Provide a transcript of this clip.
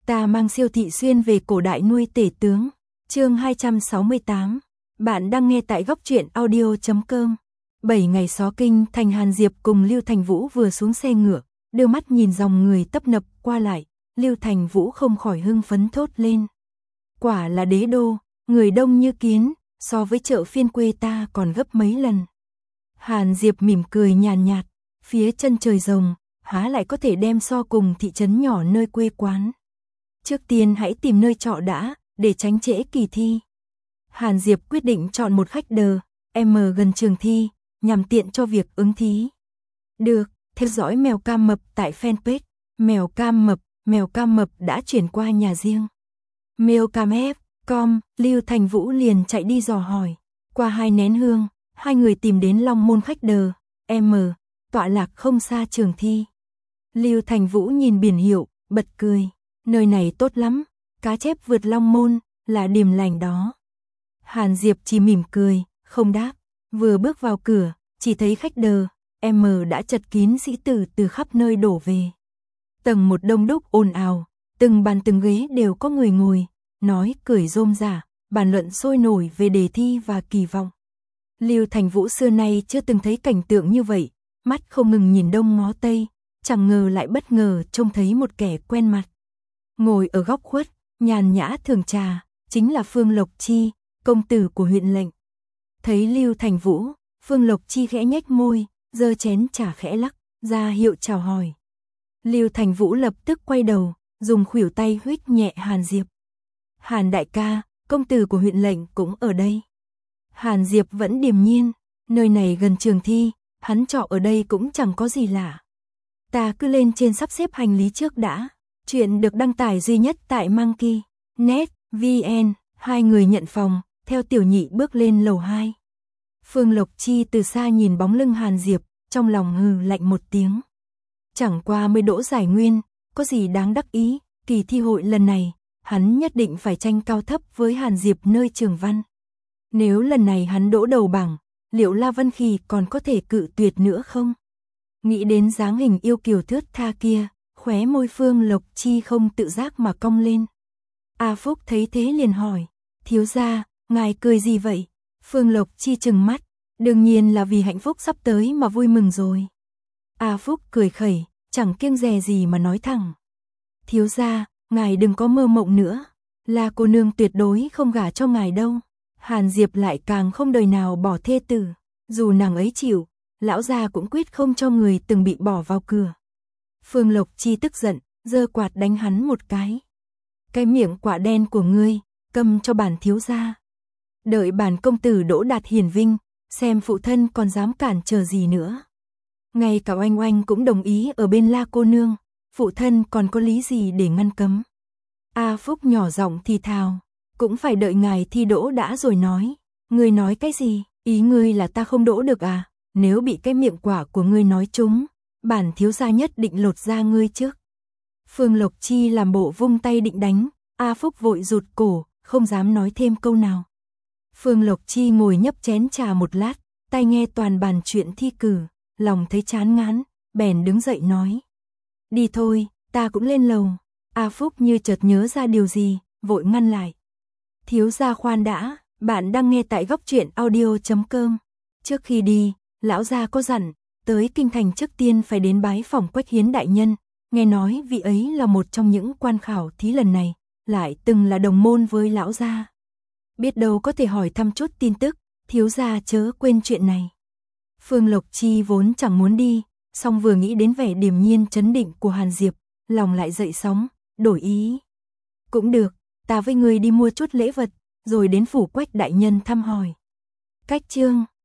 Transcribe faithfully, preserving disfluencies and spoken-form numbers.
Ta mang siêu thị xuyên về cổ đại nuôi tể tướng. Chương hai trăm sáu mươi tám. Bạn đang nghe tại góc truyện audio chấm com. Bảy ngày xó kinh, Thành Hàn Diệp cùng Lưu Thành Vũ vừa xuống xe ngựa, đưa mắt nhìn dòng người tấp nập qua lại, Lưu Thành Vũ không khỏi hưng phấn thốt lên. Quả là đế đô, người đông như kiến, so với chợ phiên quê ta còn gấp mấy lần. Hàn Diệp mỉm cười nhàn nhạt, phía chân trời rồng, há lại có thể đem so cùng thị trấn nhỏ nơi quê quán. Trước tiên hãy tìm nơi trọ đã, để tránh trễ kỳ thi. Hàn Diệp quyết định chọn một khách đờ, M gần trường thi, nhằm tiện cho việc ứng thí. Được, theo dõi mèo cam mập tại fanpage, mèo cam mập, mèo cam mập đã chuyển qua nhà riêng. Mèo cam ép chấm com, Lưu Thành Vũ liền chạy đi dò hỏi. Qua hai nén hương, hai người tìm đến Long Môn khách đờ, M, tọa lạc không xa trường thi. Lưu Thành Vũ nhìn biển hiệu, bật cười. Nơi này tốt lắm, cá chép vượt Long Môn, là điềm lành đó. Hàn Diệp chỉ mỉm cười, không đáp. Vừa bước vào cửa, chỉ thấy khách đờ, M đã chật kín sĩ tử từ khắp nơi đổ về. Tầng một đông đúc ồn ào, từng bàn từng ghế đều có người ngồi, nói cười rôm rả, bàn luận sôi nổi về đề thi và kỳ vọng. Lưu Thành Vũ xưa nay chưa từng thấy cảnh tượng như vậy, mắt không ngừng nhìn đông ngó tây, chẳng ngờ lại bất ngờ trông thấy một kẻ quen mặt. Ngồi ở góc khuất, nhàn nhã thưởng trà, chính là Phương Lộc Chi, công tử của huyện lệnh. Thấy Lưu Thành Vũ, Phương Lộc Chi khẽ nhếch môi, giơ chén trà khẽ lắc, ra hiệu chào hỏi. Lưu Thành Vũ lập tức quay đầu, dùng khuỷu tay huých nhẹ Hàn Diệp. Hàn đại ca, công tử của huyện lệnh cũng ở đây. Hàn Diệp vẫn điềm nhiên, nơi này gần trường thi, hắn trọ ở đây cũng chẳng có gì lạ. Ta cứ lên trên sắp xếp hành lý trước đã. Chuyện được đăng tải duy nhất tại Monkey chấm net chấm vn. Hai người nhận phòng, theo tiểu nhị bước lên lầu hai. Phương Lộc Chi từ xa nhìn bóng lưng Hàn Diệp, trong lòng hừ lạnh một tiếng. Chẳng qua mới đỗ giải nguyên, có gì đáng đắc ý, kỳ thi hội lần này, hắn nhất định phải tranh cao thấp với Hàn Diệp nơi trường văn. Nếu lần này hắn đỗ đầu bảng, liệu La Vân Khì còn có thể cự tuyệt nữa không? Nghĩ đến dáng hình yêu kiều thướt tha kia, khóe môi Phương Lộc Chi không tự giác mà cong lên. A Phúc thấy thế liền hỏi, thiếu gia, ngài cười gì vậy? Phương Lộc Chi trừng mắt, đương nhiên là vì hạnh phúc sắp tới mà vui mừng rồi. A Phúc cười khẩy, chẳng kiêng dè gì mà nói thẳng. Thiếu gia, ngài đừng có mơ mộng nữa, là cô nương tuyệt đối không gả cho ngài đâu. Hàn Diệp lại càng không đời nào bỏ thê tử, dù nàng ấy chịu, lão gia cũng quyết không cho người từng bị bỏ vào cửa. Phương Lộc Chi tức giận, giơ quạt đánh hắn một cái. Cái miệng quả đen của ngươi, câm cho bản thiếu gia. Đợi bản công tử đỗ đạt hiển vinh, xem phụ thân còn dám cản trở gì nữa. Ngay cả oanh oanh cũng đồng ý ở bên La cô nương, phụ thân còn có lý gì để ngăn cấm. A Phúc nhỏ giọng thì thào, cũng phải đợi ngài thi đỗ đã rồi nói. Ngươi nói cái gì, ý ngươi là ta không đỗ được à? Nếu bị cái miệng quả của ngươi nói trúng, bản thiếu gia nhất định lột da ngươi trước. Phương Lộc Chi làm bộ vung tay định đánh, A Phúc vội rụt cổ, không dám nói thêm câu nào. Phương Lộc Chi ngồi nhấp chén trà một lát, tai nghe toàn bàn chuyện thi cử, lòng thấy chán ngán, bèn đứng dậy nói. Đi thôi, ta cũng lên lầu. A Phúc như chợt nhớ ra điều gì, vội ngăn lại. Thiếu gia khoan đã, bạn đang nghe tại góc truyện audio chấm com. Trước khi đi, lão gia có dặn, tới kinh thành trước tiên phải đến bái phỏng Quách Hiến đại nhân, nghe nói vị ấy là một trong những quan khảo thí lần này, lại từng là đồng môn với lão gia. Biết đâu có thể hỏi thăm chút tin tức, thiếu gia chớ quên chuyện này. Phương Lộc Chi vốn chẳng muốn đi, song vừa nghĩ đến vẻ điềm nhiên trấn định của Hàn Diệp, lòng lại dậy sóng, đổi ý. Cũng được, ta với người đi mua chút lễ vật, rồi đến phủ Quách đại nhân thăm hỏi. Cách chương